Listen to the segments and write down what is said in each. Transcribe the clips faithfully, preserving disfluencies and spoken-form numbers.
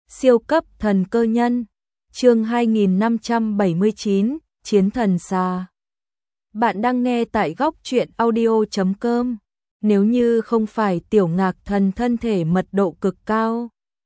Siêu cấp thần cơ nhân, chương hai nghìn năm trăm bảy mươi chín, Chiến thần xà. Bạn đang nghe tại góc truyện audio chấm com. Nếu như không phải tiểu ngạc thần thân thể mật độ cực cao,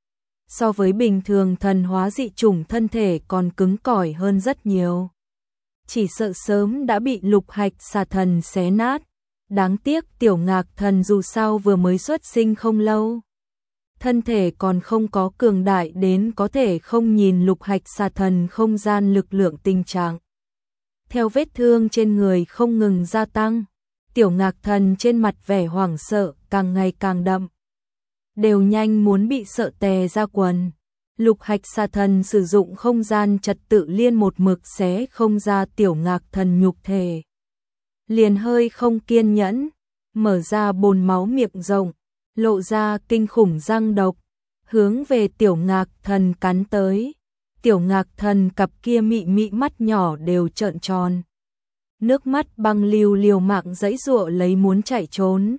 so với bình thường thần hóa dị chủng thân thể còn cứng cỏi hơn rất nhiều. Chỉ sợ sớm đã bị lục hạch xà thần xé nát. Đáng tiếc tiểu ngạc thần dù sao vừa mới xuất sinh không lâu. Thân thể còn không có cường đại đến có thể không nhìn lục hạch xà thần không gian lực lượng tình trạng. Theo vết thương trên người không ngừng gia tăng, tiểu ngạc thần trên mặt vẻ hoảng sợ càng ngày càng đậm. Đều nhanh muốn bị sợ tè ra quần. Lục hạch xà thần sử dụng không gian trật tự liên một mực xé không ra tiểu ngạc thần nhục thể. Liền hơi không kiên nhẫn, mở ra bồn máu miệng rộng, lộ ra kinh khủng răng độc, hướng về tiểu ngạc thần cắn tới. Tiểu ngạc thần cặp kia mị mị mắt nhỏ đều trợn tròn. Nước mắt băng liều liều mạng giãy giụa lấy muốn chạy trốn.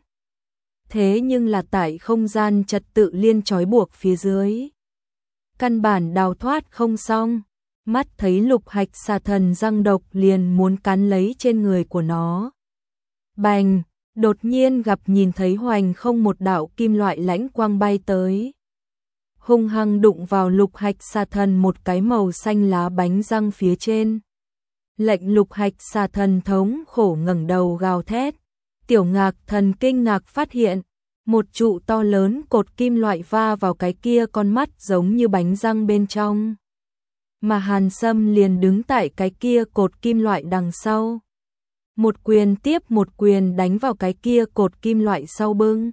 Thế nhưng là tại không gian trật tự liên trói buộc phía dưới. Căn bản đào thoát không xong, mắt thấy lục hạch xà thần răng độc liền muốn cắn lấy trên người của nó. Bành, đột nhiên gặp nhìn thấy hoành không một đạo kim loại lãnh quang bay tới. Hung hăng đụng vào lục hạch xà thần một cái màu xanh lá bánh răng phía trên. Lệnh lục hạch xà thần thống khổ ngẩng đầu gào thét. Tiểu ngạc thần kinh ngạc phát hiện, một trụ to lớn cột kim loại va vào cái kia con mắt giống như bánh răng bên trong. Mà Hàn Sâm liền đứng tại cái kia cột kim loại đằng sau. Một quyền tiếp một quyền đánh vào cái kia cột kim loại sau bưng.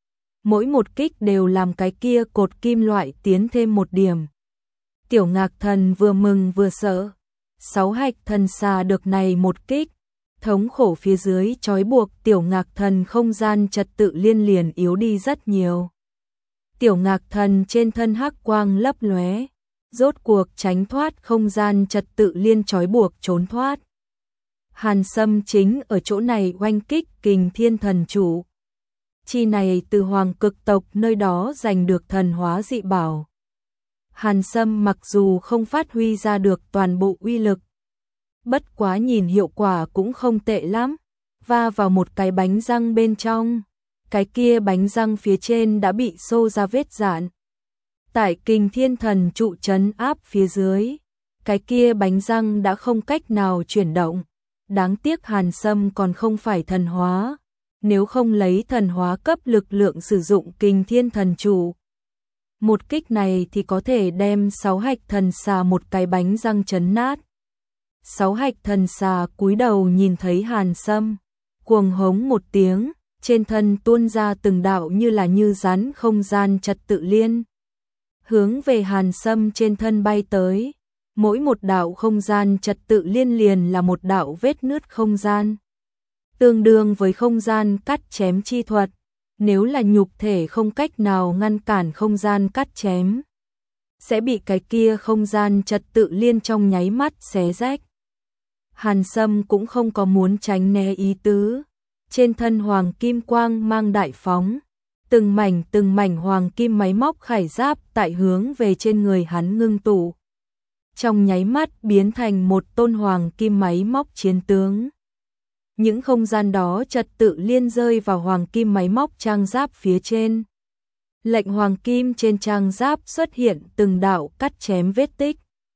Mỗi một kích đều làm cái kia cột kim loại tiến thêm một điểm. Tiểu ngạc thần vừa mừng vừa sợ. Sáu hạch thần xà được này một kích. Thống khổ phía dưới trói buộc tiểu ngạc thần không gian trật tự liên liền yếu đi rất nhiều. Tiểu ngạc thần trên thân hắc quang lấp lóe, rốt cuộc tránh thoát không gian trật tự liên trói buộc trốn thoát. Hàn Sâm chính ở chỗ này oanh kích Kình Thiên Thần Trụ. Chi này từ hoàng cực tộc nơi đó giành được thần hóa dị bảo. Hàn Sâm mặc dù không phát huy ra được toàn bộ uy lực, bất quá nhìn hiệu quả cũng không tệ lắm, va vào một cái bánh răng bên trong, cái kia bánh răng phía trên đã bị xô ra vết rạn. Tại Kình Thiên Thần Trụ trấn áp phía dưới, cái kia bánh răng đã không cách nào chuyển động. Đáng tiếc Hàn Sâm còn không phải thần hóa, nếu không lấy thần hóa cấp lực lượng sử dụng Kình Thiên Thần Trụ. Một kích này thì có thể đem sáu hạch thần xà một cái bánh răng chấn nát. Sáu hạch thần xà cúi đầu nhìn thấy Hàn Sâm, cuồng hống một tiếng, trên thân tuôn ra từng đạo như là như rắn không gian trật tự liên. Hướng về Hàn Sâm trên thân bay tới, mỗi một đạo không gian trật tự liên liền là một đạo vết nứt không gian. Tương đương với không gian cắt chém chi thuật, nếu là nhục thể không cách nào ngăn cản không gian cắt chém, sẽ bị cái kia không gian trật tự liên trong nháy mắt xé rách. Hàn Sâm cũng không có muốn tránh né ý tứ, trên thân hoàng kim quang mang đại phóng, từng mảnh từng mảnh hoàng kim máy móc khải giáp tại hướng về trên người hắn ngưng tụ. Trong nháy mắt biến thành một tôn hoàng kim máy móc chiến tướng. Những không gian đó trật tự liên rơi vào hoàng kim máy móc trang giáp phía trên. Lệnh hoàng kim trên trang giáp xuất hiện từng đạo cắt chém vết tích.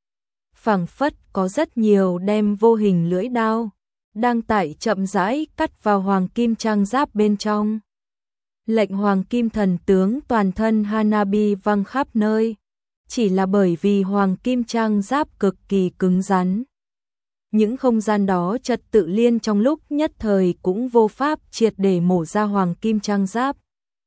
Phảng phất có rất nhiều đem vô hình lưỡi đao đang tại chậm rãi cắt vào hoàng kim trang giáp bên trong. Lệnh hoàng kim thần tướng toàn thân Hanabi văng khắp nơi, chỉ là bởi vì hoàng kim trang giáp cực kỳ cứng rắn. Những không gian đó trật tự liên trong lúc nhất thời cũng vô pháp triệt để mổ ra hoàng kim trang giáp.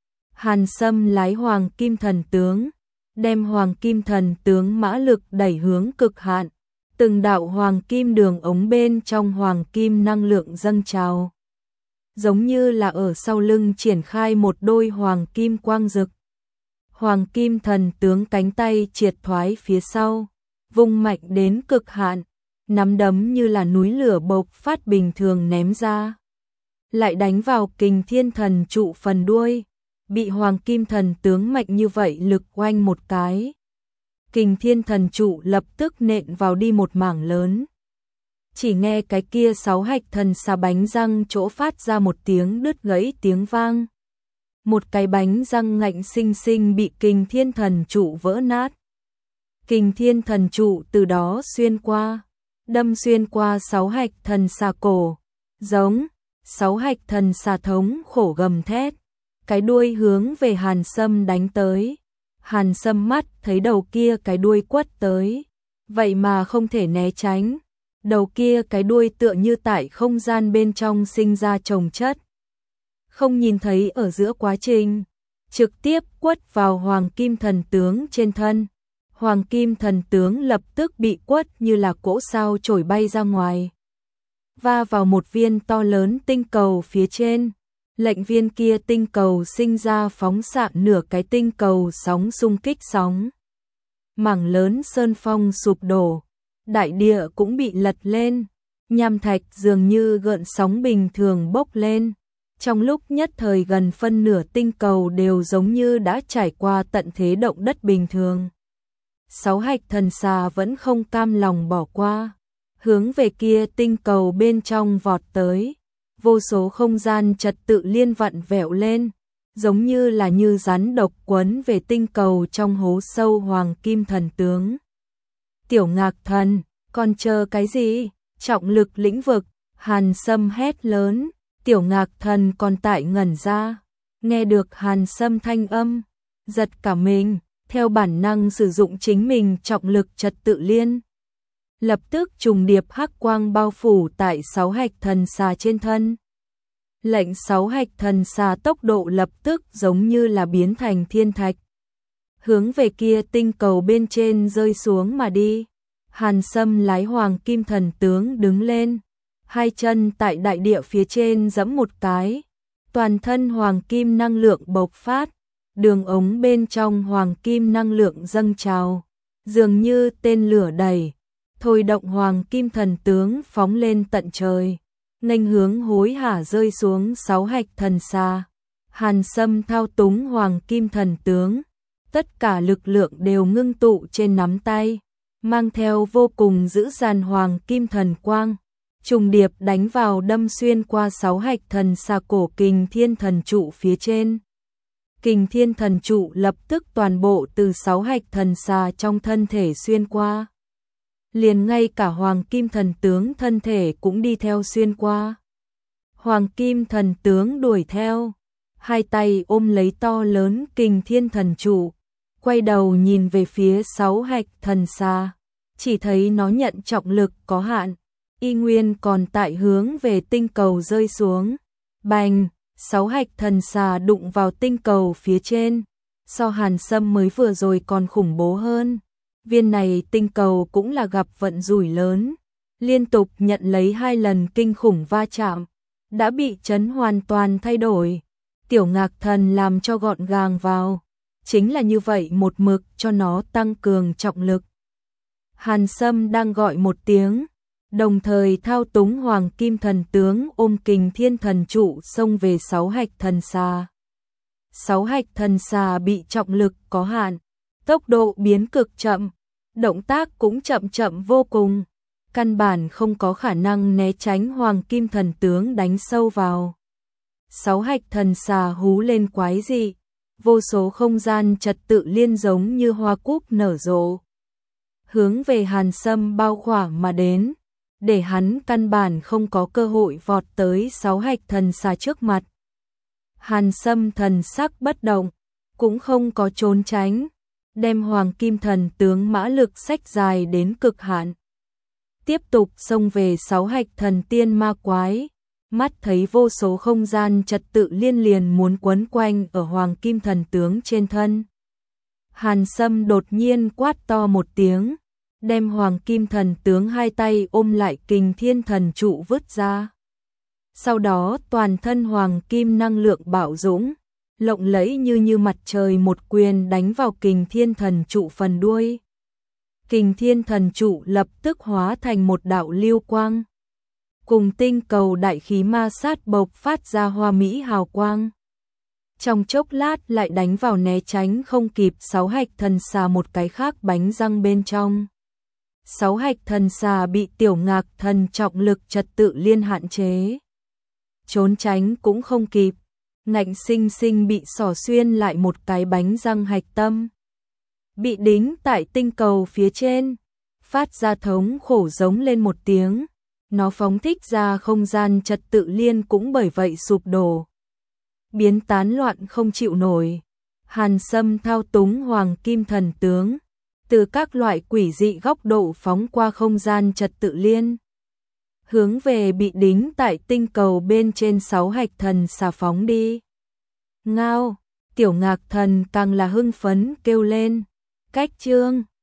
Hàn Sâm lái hoàng kim thần tướng, đem hoàng kim thần tướng mã lực đẩy hướng cực hạn, từng đạo hoàng kim đường ống bên trong hoàng kim năng lượng dâng trào. Giống như là ở sau lưng triển khai một đôi hoàng kim quang rực. Hoàng kim thần tướng cánh tay triệt thoái phía sau, vung mạnh đến cực hạn, nắm đấm như là núi lửa bộc phát bình thường ném ra. Lại đánh vào Kình Thiên Thần Trụ phần đuôi, bị hoàng kim thần tướng mạnh như vậy lực oanh một cái. Kình Thiên Thần Trụ lập tức nện vào đi một mảng lớn. Chỉ nghe cái kia sáu hạch thần xà bánh răng chỗ phát ra một tiếng đứt gãy tiếng vang. Một cái bánh răng ngạnh xinh xinh bị Kình Thiên Thần Trụ vỡ nát. Kình Thiên Thần Trụ từ đó xuyên qua, đâm xuyên qua sáu hạch thần xà cổ, giống, sáu hạch thần xà thống khổ gầm thét, cái đuôi hướng về Hàn Sâm đánh tới. Hàn Sâm mắt thấy đầu kia cái đuôi quất tới, vậy mà không thể né tránh, đầu kia cái đuôi tựa như tại không gian bên trong sinh ra chồng chất. Không nhìn thấy ở giữa quá trình, trực tiếp quất vào Hoàng Kim Thần Tướng trên thân. Hoàng Kim Thần Tướng lập tức bị quất như là cỗ sao chổi bay ra ngoài, va vào một viên to lớn tinh cầu phía trên. Lệnh viên kia tinh cầu sinh ra phóng xạ nửa cái tinh cầu sóng xung kích sóng. Mảng lớn sơn phong sụp đổ, đại địa cũng bị lật lên, nham thạch dường như gợn sóng bình thường bốc lên. Trong lúc nhất thời gần phân nửa tinh cầu đều giống như đã trải qua tận thế động đất bình thường. Sáu hạch thần xà vẫn không cam lòng bỏ qua, hướng về kia tinh cầu bên trong vọt tới. Vô số không gian trật tự liên vặn vẹo lên, giống như là như rắn độc quấn về tinh cầu trong hố sâu Hoàng Kim Thần Tướng. Tiểu Ngạc Thần, còn chờ cái gì? Trọng lực lĩnh vực, Hàn Sâm hét lớn. Tiểu Ngạc Thần còn tại ngẩn ra, nghe được Hàn Sâm thanh âm, giật cả mình, theo bản năng sử dụng chính mình trọng lực trật tự liên. Lập tức trùng điệp hắc quang bao phủ tại sáu hạch thần xà trên thân. Lệnh sáu hạch thần xà tốc độ lập tức giống như là biến thành thiên thạch, hướng về kia tinh cầu bên trên rơi xuống mà đi. Hàn Sâm lái Hoàng Kim Thần Tướng đứng lên, hai chân tại đại địa phía trên giẫm một cái, toàn thân hoàng kim năng lượng bộc phát, đường ống bên trong hoàng kim năng lượng dâng trào, dường như tên lửa đẩy, thôi động Hoàng Kim Thần Tướng phóng lên tận trời, nghênh hướng hối hả rơi xuống sáu hạch thần xà. Hàn Sâm thao túng Hoàng Kim Thần Tướng, tất cả lực lượng đều ngưng tụ trên nắm tay, mang theo vô cùng dữ dằn Hoàng Kim Thần Quang, trùng điệp đánh vào đâm xuyên qua sáu hạch thần xà cổ Kình Thiên Thần Trụ phía trên. Kình Thiên Thần Trụ lập tức toàn bộ từ sáu hạch thần xà trong thân thể xuyên qua. Liền ngay cả Hoàng Kim Thần Tướng thân thể cũng đi theo xuyên qua. Hoàng Kim Thần Tướng đuổi theo, hai tay ôm lấy to lớn Kình Thiên Thần Trụ, quay đầu nhìn về phía sáu hạch thần xà, chỉ thấy nó nhận trọng lực có hạn, y nguyên còn tại hướng về tinh cầu rơi xuống. Bành, sáu hạch thần xà đụng vào tinh cầu phía trên, so Hàn Sâm mới vừa rồi còn khủng bố hơn. Viên này tinh cầu cũng là gặp vận rủi lớn, liên tục nhận lấy hai lần kinh khủng va chạm, đã bị chấn hoàn toàn thay đổi. Tiểu Ngạc Thần làm cho gọn gàng vào, chính là như vậy một mực cho nó tăng cường trọng lực. Hàn Sâm đang gọi một tiếng, đồng thời thao túng Hoàng Kim Thần Tướng ôm Kình Thiên Thần Trụ xông về sáu hạch thần xà. Sáu hạch thần xà bị trọng lực có hạn, tốc độ biến cực chậm, động tác cũng chậm chậm vô cùng, căn bản không có khả năng né tránh Hoàng Kim Thần Tướng đánh sâu vào. Sáu hạch thần xà hú lên quái dị, vô số không gian trật tự liên giống như hoa cúc nở rộ, hướng về Hàn Sâm bao khỏa mà đến, để hắn căn bản không có cơ hội vọt tới sáu hạch thần xà trước mặt. Hàn Sâm thần sắc bất động, cũng không có trốn tránh, đem Hoàng Kim Thần Tướng mã lực xách dài đến cực hạn, tiếp tục xông về sáu hạch thần tiên ma quái. Mắt thấy vô số không gian trật tự liên liền muốn quấn quanh ở Hoàng Kim Thần Tướng trên thân, Hàn Sâm đột nhiên quát to một tiếng, đem Hoàng Kim Thần Tướng hai tay ôm lại Kình Thiên Thần Trụ vứt ra. Sau đó toàn thân Hoàng Kim năng lượng bạo dũng, lộng lẫy như như mặt trời một quyền đánh vào Kình Thiên Thần Trụ phần đuôi. Kình Thiên Thần Trụ lập tức hóa thành một đạo lưu quang, cùng tinh cầu đại khí ma sát bộc phát ra hoa mỹ hào quang. trong chốc lát lại đánh vào né tránh không kịp sáu hạch thần xà một cái khác bánh răng bên trong. Sáu hạch thần xà bị tiểu ngạc thần trọng lực trật tự liên hạn chế. Trốn tránh cũng không kịp, ngạnh sinh sinh bị xỏ xuyên lại một cái bánh răng hạch tâm. Bị đính tại tinh cầu phía trên, phát ra thống khổ giống lên một tiếng, nó phóng thích ra không gian trật tự liên cũng bởi vậy sụp đổ. Biến tán loạn không chịu nổi, Hàn Sâm thao túng Hoàng Kim Thần Tướng, từ các loại quỷ dị góc độ phóng qua không gian trật tự liên, hướng về bị đính tại tinh cầu bên trên sáu hạch thần xà phóng đi. Ngao, tiểu ngạc thần càng là hưng phấn kêu lên, cách chương